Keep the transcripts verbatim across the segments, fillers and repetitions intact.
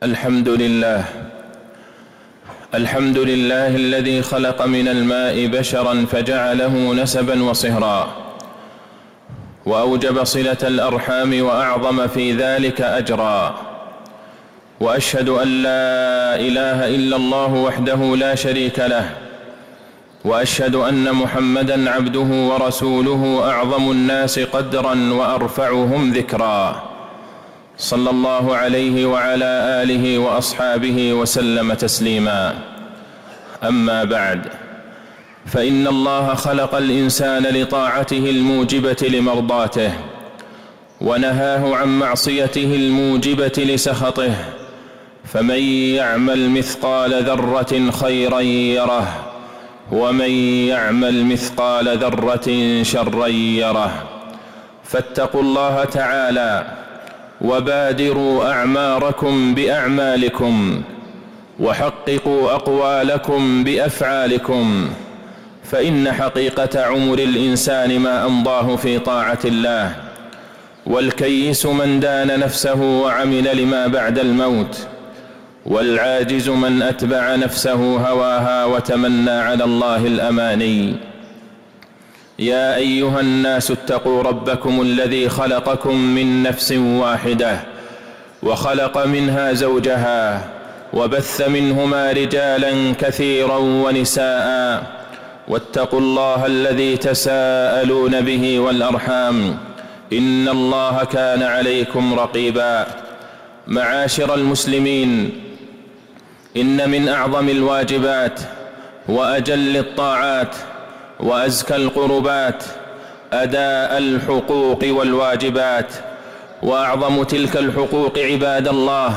الحمد لله الحمد لله الذي خلق من الماء بشرا فجعله نسبا وصهرا، وأوجب صلة الأرحام وأعظم في ذلك أجرا. وأشهد أن لا إله إلا الله وحده لا شريك له، وأشهد أن محمدًا عبده ورسوله أعظم الناس قدرًا وأرفعهم ذكرًا، صلى الله عليه وعلى آله وأصحابه وسلم تسليما. أما بعد، فإن الله خلق الإنسان لطاعته الموجبة لمرضاته، ونهاه عن معصيته الموجبة لسخطه، فمن يعمل مثقال ذرة خيرا يره، ومن يعمل مثقال ذرة شرا يره. فاتقوا الله تعالى وبادروا أعماركم بأعمالكم، وحققوا أقوالكم بأفعالكم، فإن حقيقة عمر الإنسان ما أمضاه في طاعة الله، والكيس من دان نفسه وعمل لما بعد الموت، والعاجز من أتبع نفسه هواها وتمنى على الله الأماني. يا أيها الناس اتقوا ربكم الذي خلقكم من نفس واحدة، وخلق منها زوجها، وبث منهما رجالا كثيرا ونساء، واتقوا الله الذي تساءلون به والأرحام، إن الله كان عليكم رقيبا. معاشر المسلمين، إن من أعظم الواجبات وأجل الطاعات وأزكى القربات أداء الحقوق والواجبات، وأعظم تلك الحقوق عباد الله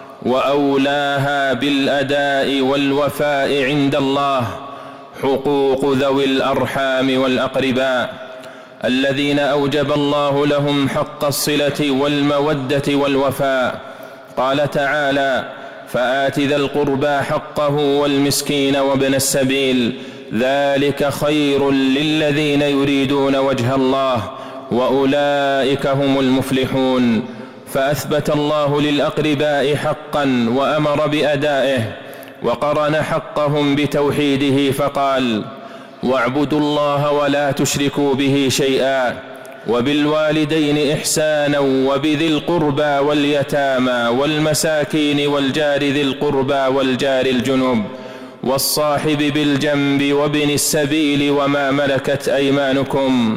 وأولاها بالأداء والوفاء عند الله حقوق ذوي الأرحام والأقرباء، الذين أوجب الله لهم حق الصلة والمودة والوفاء. قال تعالى: فآت ذا القربى حقه والمسكين وابن السبيل، ذلك خير للذين يريدون وجه الله، وأولئك هم المفلحون. فأثبت الله للأقرباء حقا وأمر بأدائه، وقرن حقهم بتوحيده فقال: واعبدوا الله ولا تشركوا به شيئا، وبالوالدين إحسانا، وبذي القربى واليتامى والمساكين والجار ذي القربى والجار الجنب والصاحب بالجنب وابن السبيل وما ملكت أيمانكم،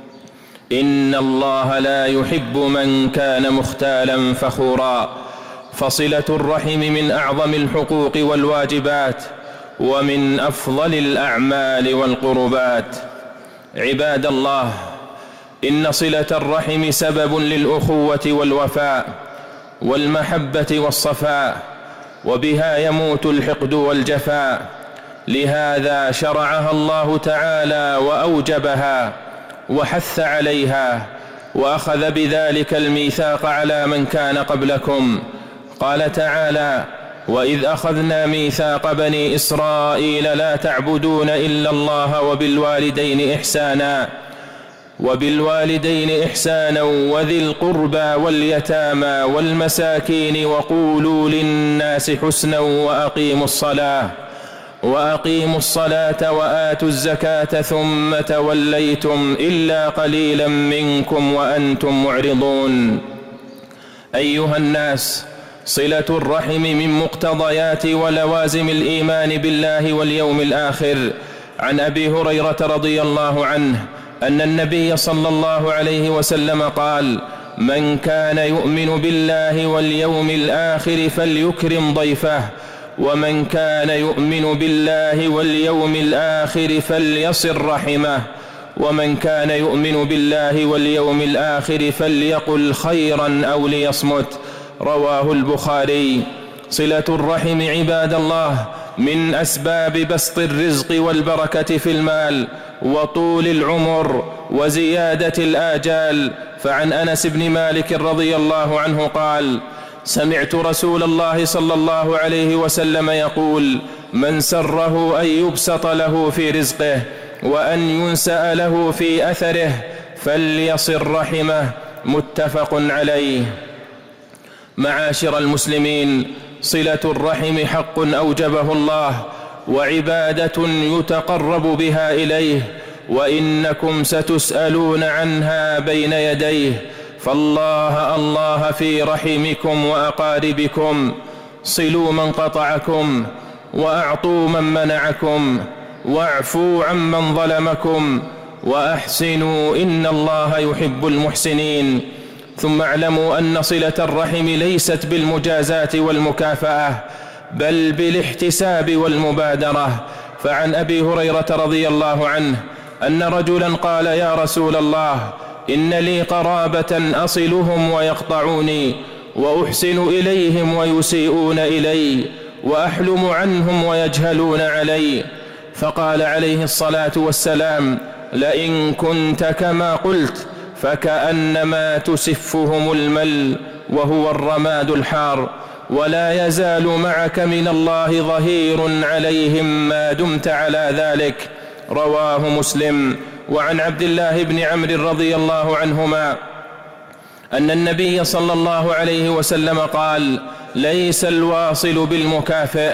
إن الله لا يحب من كان مختالا فخورا. فصلة الرحم من أعظم الحقوق والواجبات، ومن أفضل الأعمال والقربات. عباد الله، إن صلة الرحم سبب للأخوة والوفاء والمحبة والصفاء، وبها يموت الحقد والجفاء. لهذا شرعها الله تعالى وأوجبها وحث عليها، وأخذ بذلك الميثاق على من كان قبلكم. قال تعالى: وإذ أخذنا ميثاق بني إسرائيل لا تعبدون إلا الله وبالوالدين إحسانا وبالوالدين إحسانا وذي القربى واليتامى والمساكين وقولوا للناس حسنا وأقيموا الصلاة وأقيموا الصلاة وآتوا الزكاة ثم توليتم إلا قليلا منكم وأنتم معرضون. أيها الناس، صلة الرحم من مقتضيات ولوازم الإيمان بالله واليوم الآخر. عن أبي هريرة رضي الله عنه أن النبي صلى الله عليه وسلم قال: من كان يؤمن بالله واليوم الآخر فليكرم ضيفه، ومن كان يؤمن بالله واليوم الآخر فليصل رحمه، ومن كان يؤمن بالله واليوم الآخر فليقل خيرا أو ليصمت. رواه البخاري. صلة الرحم عباد الله من أسباب بسط الرزق والبركة في المال وطول العمر وزيادة الآجال. فعن أنس بن مالك رضي الله عنه قال: سمعت رسول الله صلى الله عليه وسلم يقول: من سره أن يبسط له في رزقه وأن ينسأ له في أثره فليصل رحمه. متفق عليه. معاشر المسلمين، صلة الرحم حق أوجبه الله وعبادة يتقرب بها إليه، وإنكم ستسألون عنها بين يديه، فالله الله في رحمكم وأقاربكم. صلوا من قطعكم، وأعطوا من منعكم، واعفوا عمن ظلمكم، وأحسنوا إن الله يحب المحسنين. ثم اعلموا أن صلة الرحم ليست بالمجازاة والمكافأة، بل بالاحتساب والمبادرة. فعن أبي هريرة رضي الله عنه أن رجلا قال: يا رسول الله، إن لي قرابة أصلهم ويقطعوني، وأحسن إليهم ويسيئون إلي، وأحلم عنهم ويجهلون علي. فقال عليه الصلاة والسلام: لئن كنت كما قلت فكأنما تسفهم المل وهو الرماد الحار، ولا يزال معك من الله ظهير عليهم ما دمت على ذلك. رواه مسلم. وعن عبد الله بن عمرو رضي الله عنهما أن النبي صلى الله عليه وسلم قال: ليس الواصل بالمكافئ،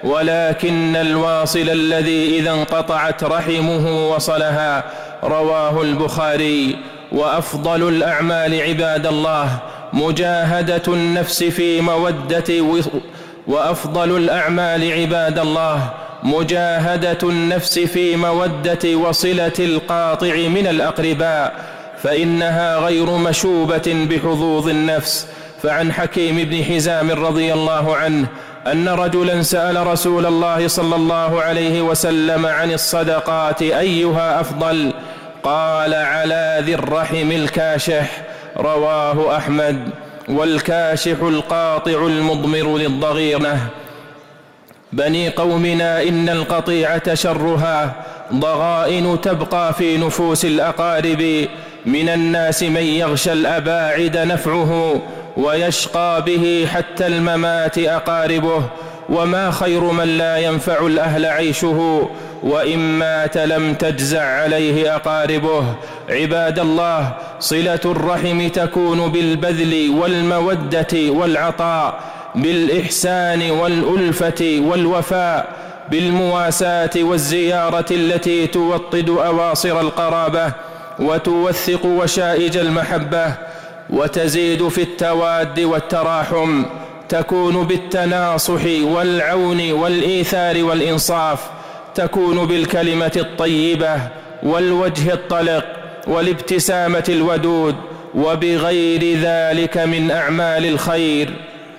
ولكن الواصل الذي إذا انقطعت رحمه وصلها. رواه البخاري. وأفضل الأعمال عباد الله مجاهدة النفس في مودة و... وأفضل الأعمال عباد الله مجاهدة النفس في مودة وصلة القاطع من الأقرباء، فإنها غير مشوبة بحظوظ النفس. فعن حكيم بن حزام رضي الله عنه أن رجلا سأل رسول الله صلى الله عليه وسلم عن الصدقات أيها أفضل؟ قال: على ذي الرحم الكاشح. رواه أحمد. والكاشح القاطع المضمر للضغينة. بني قومنا إن القطيعة شرها ضغائن تبقى في نفوس الأقارب، من الناس من يغشى الأباعد نفعه، ويشقى به حتى الممات أقاربه، وما خير من لا ينفع الأهل عيشه، وإن مات لم تجزع عليه أقاربه. عباد الله، صلة الرحم تكون بالبذل والمودة والعطاء، بالإحسان والألفة والوفاء، بالمواساة والزيارة التي توطد أواصر القرابة وتوثق وشائج المحبة، وتزيد في التواد والتراحم. تكون بالتناصح والعون والإيثار والإنصاف، تكون بالكلمة الطيبة والوجه الطلق والابتسامة الودود، وبغير ذلك من أعمال الخير،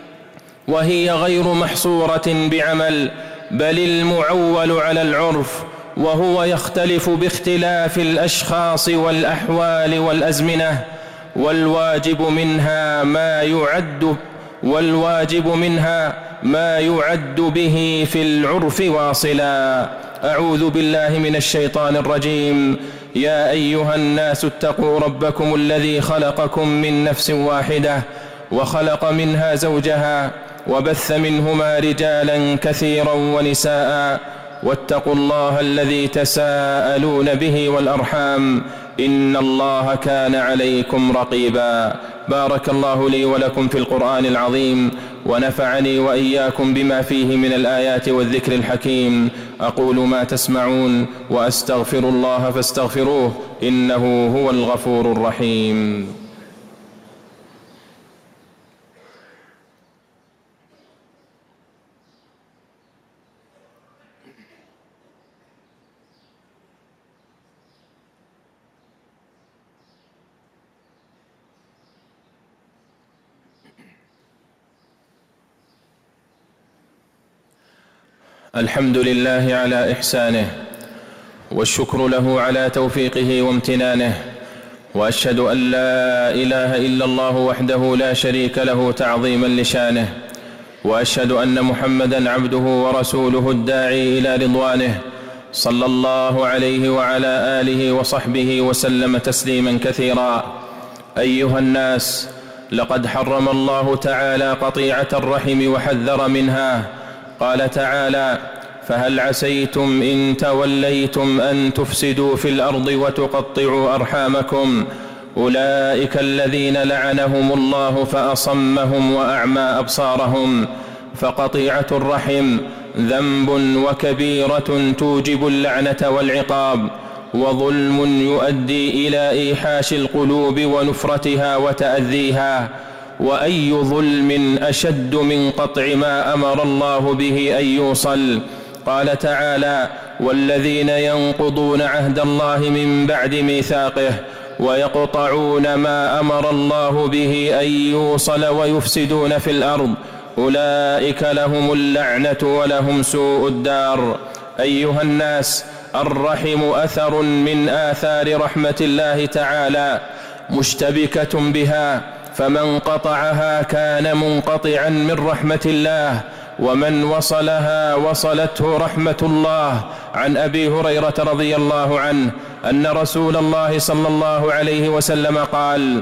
وهي غير محصورة بعمل، بل المعول على العرف، وهو يختلف باختلاف الأشخاص والأحوال والأزمنة. والواجب منها ما يعد والواجب منها ما يعد به في العرف واصلا. أعوذ بالله من الشيطان الرجيم. يا أيها الناس اتقوا ربكم الذي خلقكم من نفس واحدة وخلق منها زوجها وبث منهما رجالا كثيرا ونساء، واتقوا الله الذي تساءلون به والأرحام، إن الله كان عليكم رقيبا. بارك الله لي ولكم في القرآن العظيم، ونفعني وإياكم بما فيه من الآيات والذكر الحكيم. أقول ما تسمعون، وأستغفر الله فاستغفروه، إنه هو الغفور الرحيم. الحمد لله على إحسانه، والشكر له على توفيقه وامتنانه، وأشهد أن لا إله إلا الله وحده لا شريك له تعظيما لشانه، وأشهد أن محمدا عبده ورسوله الداعي إلى رضوانه، صلى الله عليه وعلى آله وصحبه وسلم تسليما كثيرا. أيها الناس، لقد حرم الله تعالى قطيعة الرحم وحذر منها. قال تعالى: فهل عسيتم إن توليتم أن تفسدوا في الأرض وتقطعوا أرحامكم. أولئك الذين لعنهم الله فأصمهم وأعمى أبصارهم. فقطيعة الرحم ذنب وكبيرة توجب اللعنة والعقاب، وظلم يؤدي إلى إيحاش القلوب ونفرتها وتأذيها. وأي ظلم أشد من قطع ما أمر الله به أن يوصل؟ قال تعالى: والذين ينقضون عهد الله من بعد ميثاقه ويقطعون ما أمر الله به أن يوصل ويفسدون في الأرض أولئك لهم اللعنة ولهم سوء الدار. أيها الناس، الرحم أثر من آثار رحمة الله تعالى مشتبكة بها، فمن قطعها كان منقطعا من رحمة الله، ومن وصلها وصلته رحمة الله. عن أبي هريرة رضي الله عنه أن رسول الله صلى الله عليه وسلم قال: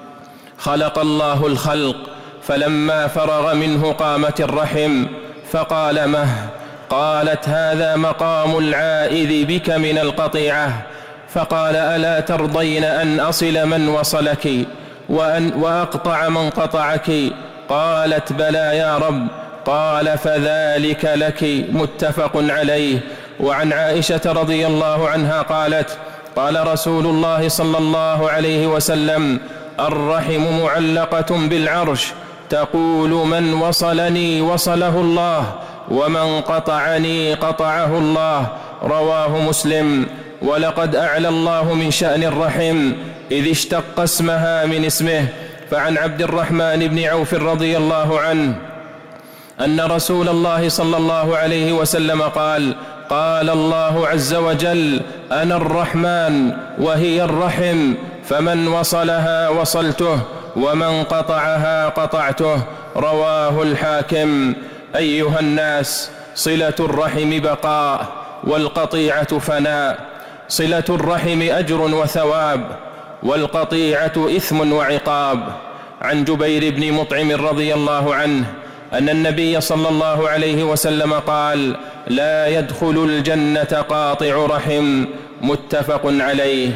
خلق الله الخلق فلما فرغ منه قامت الرحم فقال: مه؟ قالت: هذا مقام العائذ بك من القطيعة. فقال: ألا ترضين أن أصل من وصلك وأن وأقطع من قطعك؟ قالت: بلى يا رب. قال: فذلك لك. متفق عليه. وعن عائشة رضي الله عنها قالت: قال رسول الله صلى الله عليه وسلم: الرحم معلقة بالعرش تقول: من وصلني وصله الله، ومن قطعني قطعه الله. رواه مسلم. ولقد أعلى الله من شأن الرحم إذ اشتق اسمها من اسمه. فعن عبد الرحمن بن عوف رضي الله عنه أن رسول الله صلى الله عليه وسلم قال: قال الله عز وجل: أنا الرحمن وهي الرحم، فمن وصلها وصلته، ومن قطعها قطعته. رواه الحاكم. أيها الناس، صلة الرحم بقاء، والقطيعة فناء. صلة الرحم أجر وثواب، والقطيعة إثم وعقاب. عن جبير بن مطعم رضي الله عنه أن النبي صلى الله عليه وسلم قال: لا يدخل الجنة قاطع رحم. متفق عليه.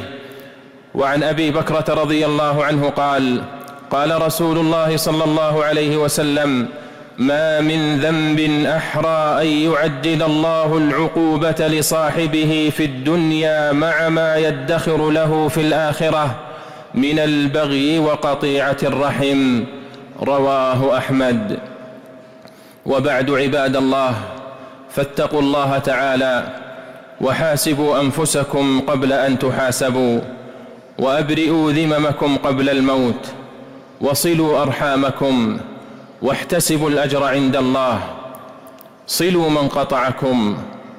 وعن أبي بكرة رضي الله عنه قال: قال رسول الله صلى الله عليه وسلم: ما من ذنب أحرى أن يعجل الله العقوبة لصاحبه في الدنيا مع ما يدخر له في الآخرة من البغي وقطيعة الرحم. رواه أحمد. وبعد، عباد الله، فاتقوا الله تعالى وحاسبوا أنفسكم قبل أن تحاسبوا، وأبرئوا ذممكم قبل الموت، وصلوا أرحامكم، واحتسبوا الأجر عند الله. صلوا من قطعكم،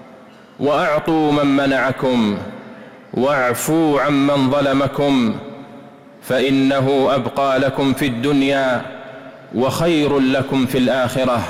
وأعطوا من منعكم، واعفوا عمن ظلمكم، فإنه أبقى لكم في الدنيا وخير لكم في الآخرة.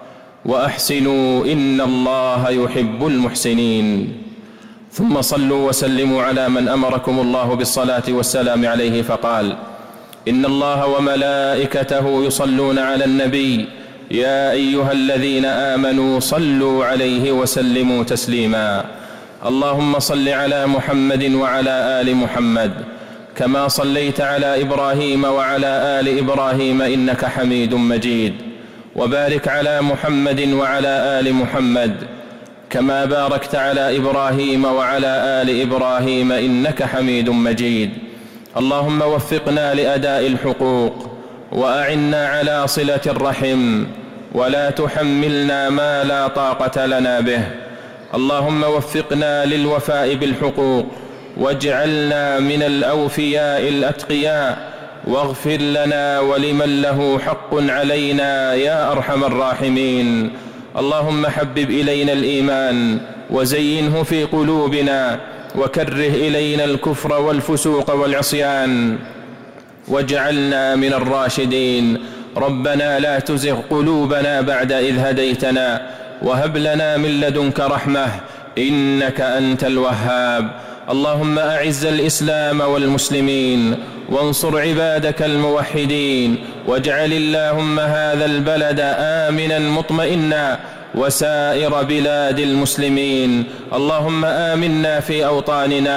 وأحسنوا إن الله يحب المحسنين. ثم صلوا وسلموا على من أمركم الله بالصلاة والسلام عليه فقال: إن الله وملائكته يصلون على النبي يا أيها الذين آمنوا صلوا عليه وسلموا تسليما. اللهم صل على محمد وعلى آل محمد كما صليت على إبراهيم وعلى آل إبراهيم إنك حميد مجيد، وبارك على محمد وعلى آل محمد كما باركت على إبراهيم وعلى آل إبراهيم إنك حميد مجيد. اللهم وفقنا لأداء الحقوق، وأعنا على صلة الرحم، ولا تحملنا ما لا طاقة لنا به. اللهم وفقنا للوفاء بالحقوق، واجعلنا من الأوفياء الأتقياء، واغفر لنا ولمن له حق علينا يا أرحم الراحمين. اللهم حبب إلينا الإيمان وزينه في قلوبنا، وكره إلينا الكفر والفسوق والعصيان، واجعلنا من الراشدين. ربنا لا تزغ قلوبنا بعد إذ هديتنا، وهب لنا من لدنك رحمة إنك أنت الوهاب. اللهم أعز الإسلام والمسلمين، وانصر عبادك الموحدين، واجعل اللهم هذا البلد آمنا مطمئنا، وسائر بلاد المسلمين. اللهم آمنا في أوطاننا،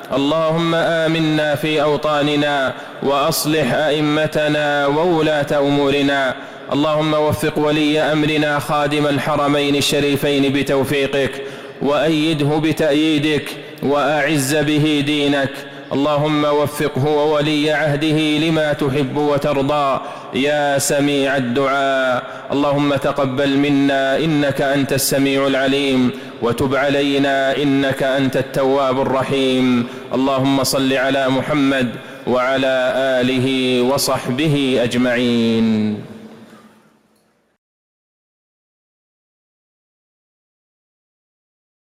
اللهم آمنا في أوطاننا وأصلح أئمتنا وولاة أمورنا. اللهم وفق ولي أمرنا خادم الحرمين الشريفين بتوفيقك، وأيده بتأييدك، وأعز به دينك. اللهم وفقه وولي عهده لما تحب وترضى يا سميع الدعاء. اللهم تقبل منا إنك أنت السميع العليم، وتب علينا إنك أنت التواب الرحيم. اللهم صل على محمد وعلى آله وصحبه أجمعين.